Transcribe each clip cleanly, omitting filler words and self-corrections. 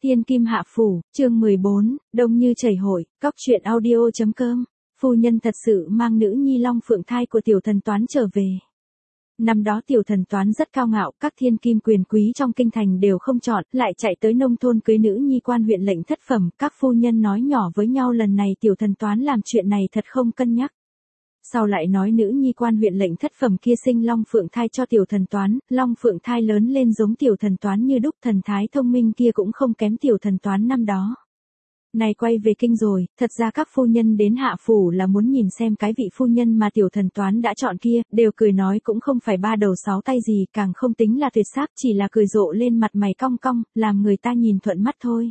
Thiên Kim Hạ Phủ, chương 14, đông như chảy hội, cóc truyện audio.com. Phu nhân thật sự mang nữ nhi Long Phượng thai của tiểu thần toán trở về. Năm đó tiểu thần toán rất cao ngạo, các thiên kim quyền quý trong kinh thành đều không chọn, lại chạy tới nông thôn cưới nữ nhi quan huyện lệnh thất phẩm. Các phu nhân nói nhỏ với nhau lần này tiểu thần toán làm chuyện này thật không cân nhắc. Sau lại nói nữ nhi quan huyện lệnh thất phẩm kia sinh Long Phượng thai cho tiểu thần toán, Long Phượng thai lớn lên giống tiểu thần toán như đúc, thần thái thông minh kia cũng không kém tiểu thần toán năm đó. Này quay về kinh rồi, thật ra các phu nhân đến Hạ Phủ là muốn nhìn xem cái vị phu nhân mà tiểu thần toán đã chọn kia, đều cười nói cũng không phải ba đầu sáu tay gì, càng không tính là tuyệt sắc, chỉ là cười rộ lên mặt mày cong cong, làm người ta nhìn thuận mắt thôi.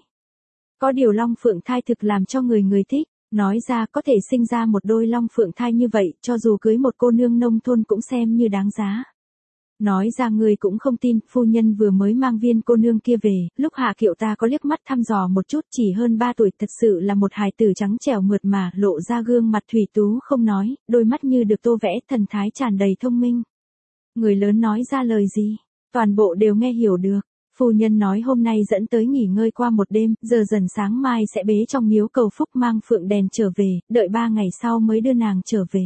Có điều Long Phượng thai thực làm cho người thích. Nói ra có thể sinh ra một đôi Long Phượng thai như vậy, cho dù cưới một cô nương nông thôn cũng xem như đáng giá. Nói ra người cũng không tin, phu nhân vừa mới mang viên cô nương kia về, lúc Hạ Kiệu ta có liếc mắt thăm dò một chút, chỉ hơn 3 tuổi, thật sự là một hài tử trắng trẻo mượt mà, lộ ra gương mặt thủy tú không nói, đôi mắt như được tô vẽ, thần thái tràn đầy thông minh. Người lớn nói ra lời gì, toàn bộ đều nghe hiểu được. Phu nhân nói hôm nay dẫn tới nghỉ ngơi qua một đêm, giờ dần sáng mai sẽ bế trong miếu cầu phúc mang phượng đèn trở về, đợi 3 ngày sau mới đưa nàng trở về.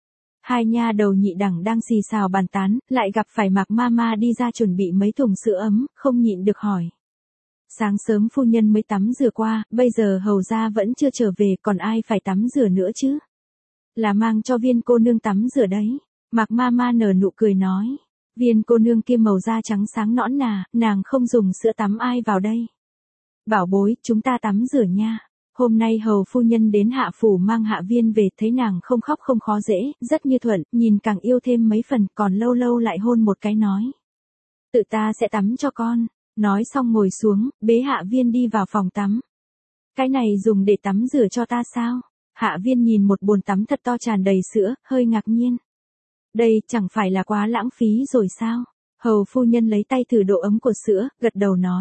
Hai nha đầu nhị đẳng đang xì xào bàn tán, lại gặp phải Mạc Mama đi ra chuẩn bị mấy thùng sữa ấm, không nhịn được hỏi. Sáng sớm phu nhân mới tắm rửa qua, bây giờ hầu gia vẫn chưa trở về, còn ai phải tắm rửa nữa chứ? Là mang cho viên cô nương tắm rửa đấy. Mạc Mama nở nụ cười nói. Viên cô nương kia màu da trắng sáng nõn nà, nàng không dùng sữa tắm ai vào đây. Bảo bối, chúng ta tắm rửa nha. Hôm nay hầu phu nhân đến Hạ Phủ mang Hạ Viên về, thấy nàng không khóc không khó dễ, rất như thuận, nhìn càng yêu thêm mấy phần, còn lâu lâu lại hôn một cái nói. Tự ta sẽ tắm cho con. Nói xong ngồi xuống, bế Hạ Viên đi vào phòng tắm. Cái này dùng để tắm rửa cho ta sao? Hạ Viên nhìn một bồn tắm thật to tràn đầy sữa, hơi ngạc nhiên. Đây chẳng phải là quá lãng phí rồi sao? Hầu phu nhân lấy tay thử độ ấm của sữa, gật đầu nói.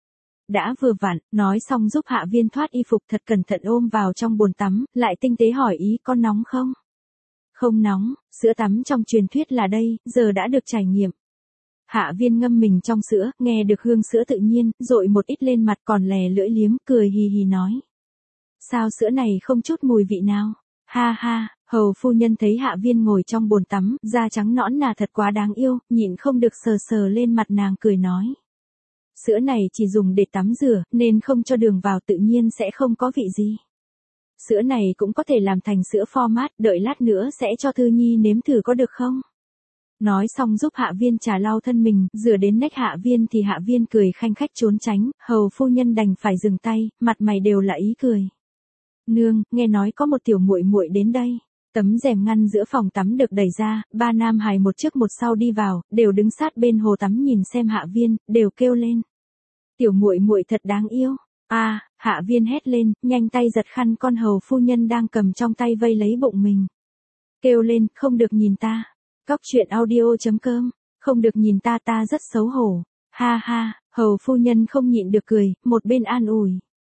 Đã vừa vặn, nói xong giúp Hạ Viên thoát y phục thật cẩn thận ôm vào trong bồn tắm, lại tinh tế hỏi ý con nóng không? Không nóng, sữa tắm trong truyền thuyết là đây, giờ đã được trải nghiệm. Hạ Viên ngâm mình trong sữa, nghe được hương sữa tự nhiên, dội một ít lên mặt còn lè lưỡi liếm, cười hì hì nói. Sao sữa này không chút mùi vị nào? Ha ha. Hầu phu nhân thấy Hạ Viên ngồi trong bồn tắm, da trắng nõn nà thật quá đáng yêu, nhịn không được sờ sờ lên mặt nàng cười nói. Sữa này chỉ dùng để tắm rửa, nên không cho đường vào tự nhiên sẽ không có vị gì. Sữa này cũng có thể làm thành sữa format, đợi lát nữa sẽ cho Thư Nhi nếm thử có được không? Nói xong giúp Hạ Viên trà lau thân mình, rửa đến nách Hạ Viên thì Hạ Viên cười khanh khách trốn tránh, hầu phu nhân đành phải dừng tay, mặt mày đều là ý cười. Nương, nghe nói có một tiểu muội muội đến đây. Tấm rèm ngăn giữa phòng tắm được đẩy ra, 3 nam hài một trước một sau đi vào, đều đứng sát bên hồ tắm nhìn xem Hạ Viên, đều kêu lên. Tiểu muội muội thật đáng yêu. Hạ Viên hét lên, nhanh tay giật khăn con hầu phu nhân đang cầm trong tay vây lấy bụng mình. Kêu lên, không được nhìn ta. Cóc truyện audio.com, không được nhìn ta, ta rất xấu hổ. Ha ha, hầu phu nhân không nhịn được cười, một bên an ủi.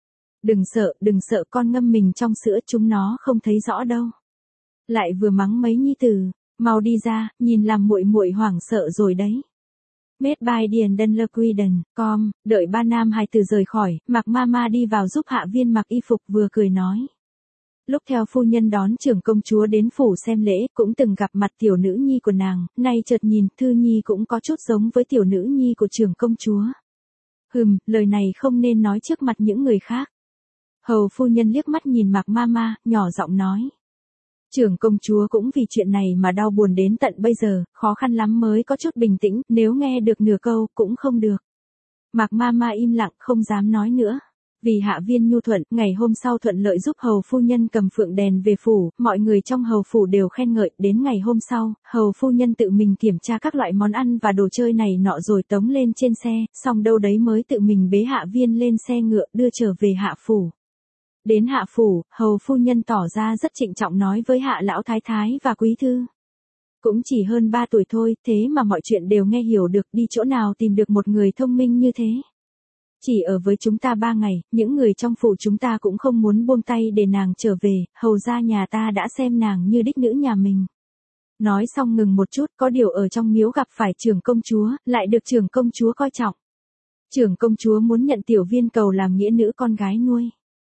Đừng sợ con ngâm mình trong sữa, chúng nó không thấy rõ đâu. Lại vừa mắng mấy nhi tử, mau đi ra, nhìn làm muội muội hoảng sợ rồi đấy. Made by Điền Đân Lơ Quy Đần, com, đợi 3 nam hài tử rời khỏi, Mạc Mama đi vào giúp Hạ Viên mặc y phục vừa cười nói. Lúc theo phu nhân đón trưởng công chúa đến phủ xem lễ, cũng từng gặp mặt tiểu nữ nhi của nàng, nay chợt nhìn, Thư Nhi cũng có chút giống với tiểu nữ nhi của trưởng công chúa. Lời này không nên nói trước mặt những người khác. Hầu phu nhân liếc mắt nhìn Mạc Mama, nhỏ giọng nói. Trưởng công chúa cũng vì chuyện này mà đau buồn đến tận bây giờ, khó khăn lắm mới có chút bình tĩnh, nếu nghe được nửa câu, cũng không được. Mạc Mama im lặng, không dám nói nữa. Vì Hạ Viên nhu thuận, ngày hôm sau thuận lợi giúp hầu phu nhân cầm phượng đèn về phủ, mọi người trong hầu phủ đều khen ngợi, đến ngày hôm sau, hầu phu nhân tự mình kiểm tra các loại món ăn và đồ chơi này nọ rồi tống lên trên xe, xong đâu đấy mới tự mình bế Hạ Viên lên xe ngựa đưa trở về Hạ Phủ. Đến Hạ Phủ, hầu phu nhân tỏ ra rất trịnh trọng nói với Hạ lão thái thái và quý thư. Cũng chỉ hơn 3 tuổi thôi, thế mà mọi chuyện đều nghe hiểu được, đi chỗ nào tìm được một người thông minh như thế. Chỉ ở với chúng ta 3 ngày, những người trong phủ chúng ta cũng không muốn buông tay để nàng trở về, hầu ra nhà ta đã xem nàng như đích nữ nhà mình. Nói xong ngừng một chút, có điều ở trong miếu gặp phải trưởng công chúa, lại được trưởng công chúa coi trọng. Trưởng công chúa muốn nhận Tiểu Viên Cầu làm nghĩa nữ con gái nuôi.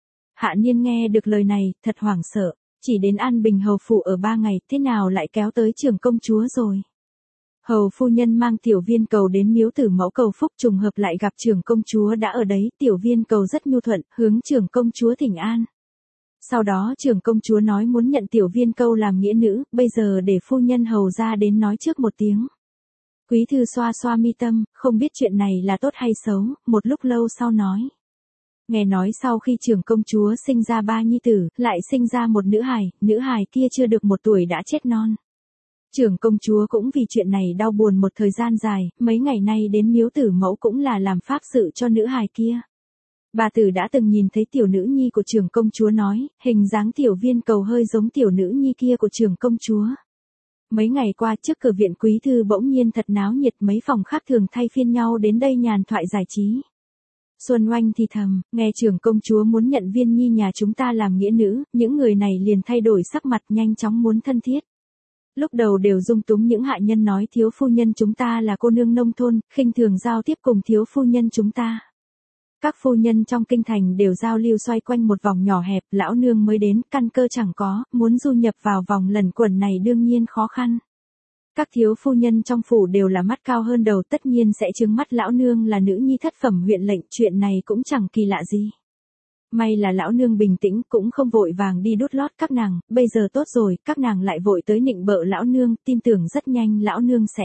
Hạ Niên nghe được lời này, thật hoảng sợ, chỉ đến An Bình hầu phủ ở 3 ngày, thế nào lại kéo tới trưởng công chúa rồi. Hầu phu nhân mang Tiểu Viên Cầu đến miếu Tử Mẫu cầu phúc, trùng hợp lại gặp trưởng công chúa đã ở đấy, Tiểu Viên Cầu rất nhu thuận, hướng trưởng công chúa thỉnh an. Sau đó trưởng công chúa nói muốn nhận Tiểu Viên Cầu làm nghĩa nữ, bây giờ để phu nhân hầu ra đến nói trước một tiếng. Quý thư xoa xoa mi tâm, không biết chuyện này là tốt hay xấu, một lúc lâu sau nói. Nghe nói sau khi trưởng công chúa sinh ra 3 nhi tử, lại sinh ra một nữ hài kia chưa được 1 tuổi đã chết non. Trưởng công chúa cũng vì chuyện này đau buồn một thời gian dài, mấy ngày nay đến miếu Tử Mẫu cũng là làm pháp sự cho nữ hài kia. Bà tử đã từng nhìn thấy tiểu nữ nhi của trưởng công chúa nói, hình dáng Tiểu Viên Cầu hơi giống tiểu nữ nhi kia của trưởng công chúa. Mấy ngày qua trước cửa viện quý thư bỗng nhiên thật náo nhiệt, mấy phòng khác thường thay phiên nhau đến đây nhàn thoại giải trí. Xuân Oanh thì thầm, nghe trưởng công chúa muốn nhận Viên Nhi nhà chúng ta làm nghĩa nữ, những người này liền thay đổi sắc mặt nhanh chóng muốn thân thiết. Lúc đầu đều dung túng những hạ nhân nói thiếu phu nhân chúng ta là cô nương nông thôn, khinh thường giao tiếp cùng thiếu phu nhân chúng ta. Các phu nhân trong kinh thành đều giao lưu xoay quanh một vòng nhỏ hẹp, lão nương mới đến, căn cơ chẳng có, muốn du nhập vào vòng lẩn quẩn này đương nhiên khó khăn. Các thiếu phu nhân trong phủ đều là mắt cao hơn đầu, tất nhiên sẽ trướng mắt lão nương là nữ nhi thất phẩm huyện lệnh, chuyện này cũng chẳng kỳ lạ gì. May là lão nương bình tĩnh, cũng không vội vàng đi đút lót các nàng, bây giờ tốt rồi, các nàng lại vội tới nịnh bợ lão nương, tin tưởng rất nhanh lão nương sẽ.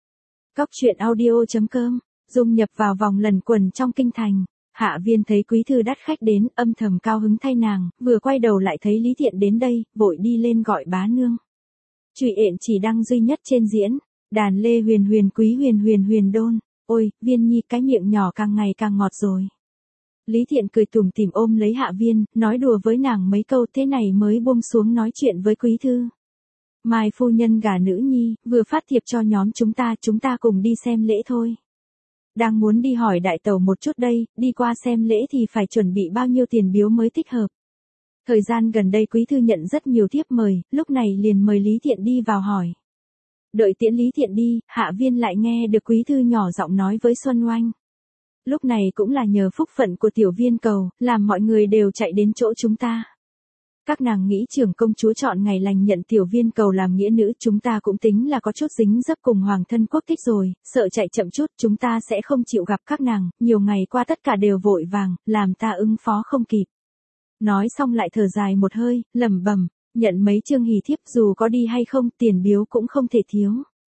Cóc truyện audio.com, dung nhập vào vòng lẩn quẩn trong kinh thành. Hạ Viên thấy quý thư đắt khách đến, âm thầm cao hứng thay nàng, vừa quay đầu lại thấy Lý Thiện đến đây, vội đi lên gọi bá nương. Trụy ện chỉ đăng duy nhất trên diễn, đàn lê huyền huyền quý huyền huyền huyền đôn, ôi, Viên Nhi cái miệng nhỏ càng ngày càng ngọt rồi. Lý Thiện cười tủm tỉm ôm lấy Hạ Viên, nói đùa với nàng mấy câu, thế này mới buông xuống nói chuyện với quý thư. Mai phu nhân gả nữ nhi, vừa phát thiệp cho nhóm chúng ta cùng đi xem lễ thôi. Đang muốn đi hỏi đại tẩu một chút đây, đi qua xem lễ thì phải chuẩn bị bao nhiêu tiền biếu mới thích hợp. Thời gian gần đây quý thư nhận rất nhiều thiếp mời, lúc này liền mời Lý Thiện đi vào hỏi. Đợi tiễn Lý Thiện đi, Hạ Viên lại nghe được quý thư nhỏ giọng nói với Xuân Oanh. Lúc này cũng là nhờ phúc phận của Tiểu Viên Cầu, làm mọi người đều chạy đến chỗ chúng ta. Các nàng nghĩ trưởng công chúa chọn ngày lành nhận Tiểu Viên Cầu làm nghĩa nữ, chúng ta cũng tính là có chút dính dấp cùng hoàng thân quốc thích rồi, sợ chạy chậm chút chúng ta sẽ không chịu gặp các nàng, nhiều ngày qua tất cả đều vội vàng, làm ta ứng phó không kịp. Nói xong lại thở dài một hơi, lẩm bẩm, nhận mấy chương hỷ thiếp dù có đi hay không, tiền biếu cũng không thể thiếu.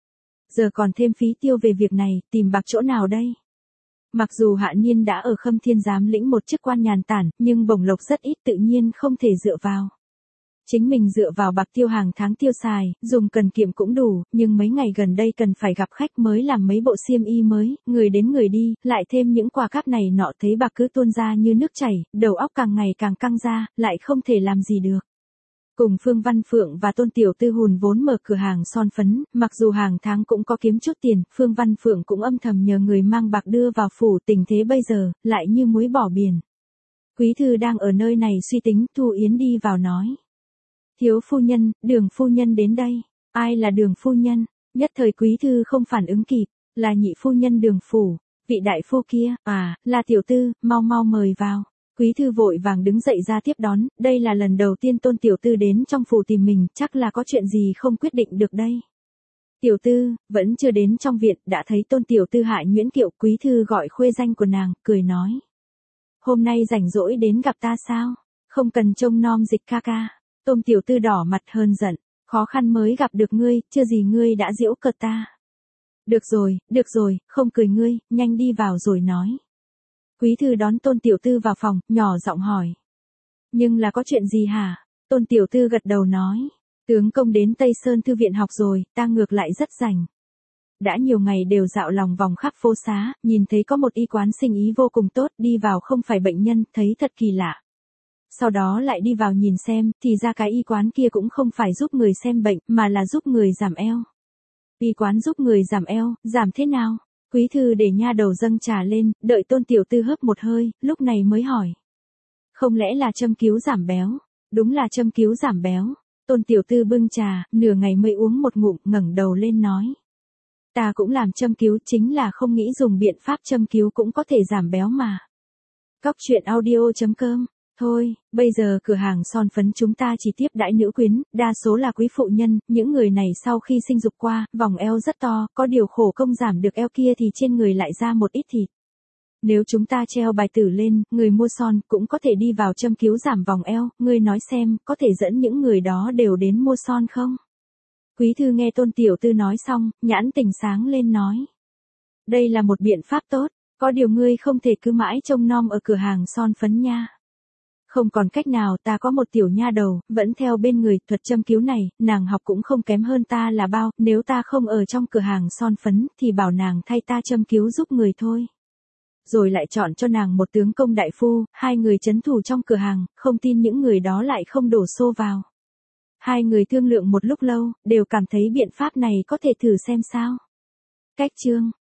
Giờ còn thêm phí tiêu về việc này, tìm bạc chỗ nào đây? Mặc dù Hạ Niên đã ở Khâm Thiên Giám lĩnh một chức quan nhàn tản, nhưng bổng lộc rất ít, tự nhiên không thể dựa vào. Chính mình dựa vào bạc tiêu hàng tháng tiêu xài, dùng cần kiệm cũng đủ, nhưng mấy ngày gần đây cần phải gặp khách mới làm mấy bộ xiêm y mới, người đến người đi, lại thêm những quà cáp này nọ, thấy bạc cứ tuôn ra như nước chảy, đầu óc càng ngày càng căng ra, lại không thể làm gì được. Cùng Phương Văn Phượng và Tôn Tiểu Tư hùn vốn mở cửa hàng son phấn, mặc dù hàng tháng cũng có kiếm chút tiền, Phương Văn Phượng cũng âm thầm nhờ người mang bạc đưa vào phủ, tình thế bây giờ, lại như muối bỏ biển. Quý thư đang ở nơi này suy tính, Thu Yến đi vào nói. Thiếu phu nhân, Đường phu nhân đến đây. Ai là Đường phu nhân? Nhất thời quý thư không phản ứng kịp, là nhị phu nhân Đường phủ, vị đại phu kia, à, là tiểu tư, mau mau mời vào. Quý thư vội vàng đứng dậy ra tiếp đón, đây là lần đầu tiên Tôn tiểu tư đến trong phủ tìm mình, chắc là có chuyện gì không quyết định được đây. Tiểu tư, vẫn chưa đến trong viện, đã thấy Tôn tiểu tư Hạ Nhuyễn Kiệu, quý thư gọi khuê danh của nàng, cười nói. Hôm nay rảnh rỗi đến gặp ta sao? Không cần trông nom Dịch ca ca. Tôn tiểu tư đỏ mặt hơn giận, khó khăn mới gặp được ngươi, chưa gì ngươi đã giễu cợt ta. Được rồi, không cười ngươi, nhanh đi vào rồi nói. Quý thư đón Tôn tiểu tư vào phòng, nhỏ giọng hỏi. Nhưng là có chuyện gì hả? Tôn tiểu tư gật đầu nói. Tướng công đến Tây Sơn Thư viện học rồi, ta ngược lại rất rảnh. Đã nhiều ngày đều dạo lòng vòng khắp phố xá, nhìn thấy có một y quán sinh ý vô cùng tốt, đi vào không phải bệnh nhân, thấy thật kỳ lạ. Sau đó lại đi vào nhìn xem, thì ra cái y quán kia cũng không phải giúp người xem bệnh, mà là giúp người giảm eo. Y quán giúp người giảm eo, giảm thế nào? Quý thư để nha đầu dâng trà lên, đợi Tôn tiểu tư hớp một hơi, lúc này mới hỏi. Không lẽ là châm cứu giảm béo? Đúng là châm cứu giảm béo. Tôn tiểu tư bưng trà, nửa ngày mới uống một ngụm, ngẩng đầu lên nói. Ta cũng làm châm cứu, chính là không nghĩ dùng biện pháp châm cứu cũng có thể giảm béo mà. Cóc truyện audio.com. Thôi, bây giờ cửa hàng son phấn chúng ta chỉ tiếp đãi nữ quyến, đa số là quý phụ nhân, những người này sau khi sinh dục qua, vòng eo rất to, có điều khổ công giảm được eo kia thì trên người lại ra một ít thịt. Nếu chúng ta treo bài tử lên, người mua son cũng có thể đi vào châm cứu giảm vòng eo, ngươi nói xem, có thể dẫn những người đó đều đến mua son không? Quý thư nghe Tôn tiểu thư nói xong, nhãn tình sáng lên nói. Đây là một biện pháp tốt, có điều ngươi không thể cứ mãi trông nom ở cửa hàng son phấn nha. Không còn cách nào, ta có một tiểu nha đầu, vẫn theo bên người, thuật châm cứu này, nàng học cũng không kém hơn ta là bao, nếu ta không ở trong cửa hàng son phấn, thì bảo nàng thay ta châm cứu giúp người thôi. Rồi lại chọn cho nàng một tướng công đại phu, hai người trấn thủ trong cửa hàng, không tin những người đó lại không đổ xô vào. Hai người thương lượng một lúc lâu, đều cảm thấy biện pháp này có thể thử xem sao. Cách chương